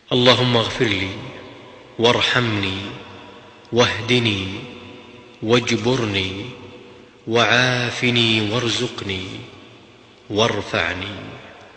اللهم اغفر لي وارحمني واهدني واجبرني وعافني وارزقني وارفعني.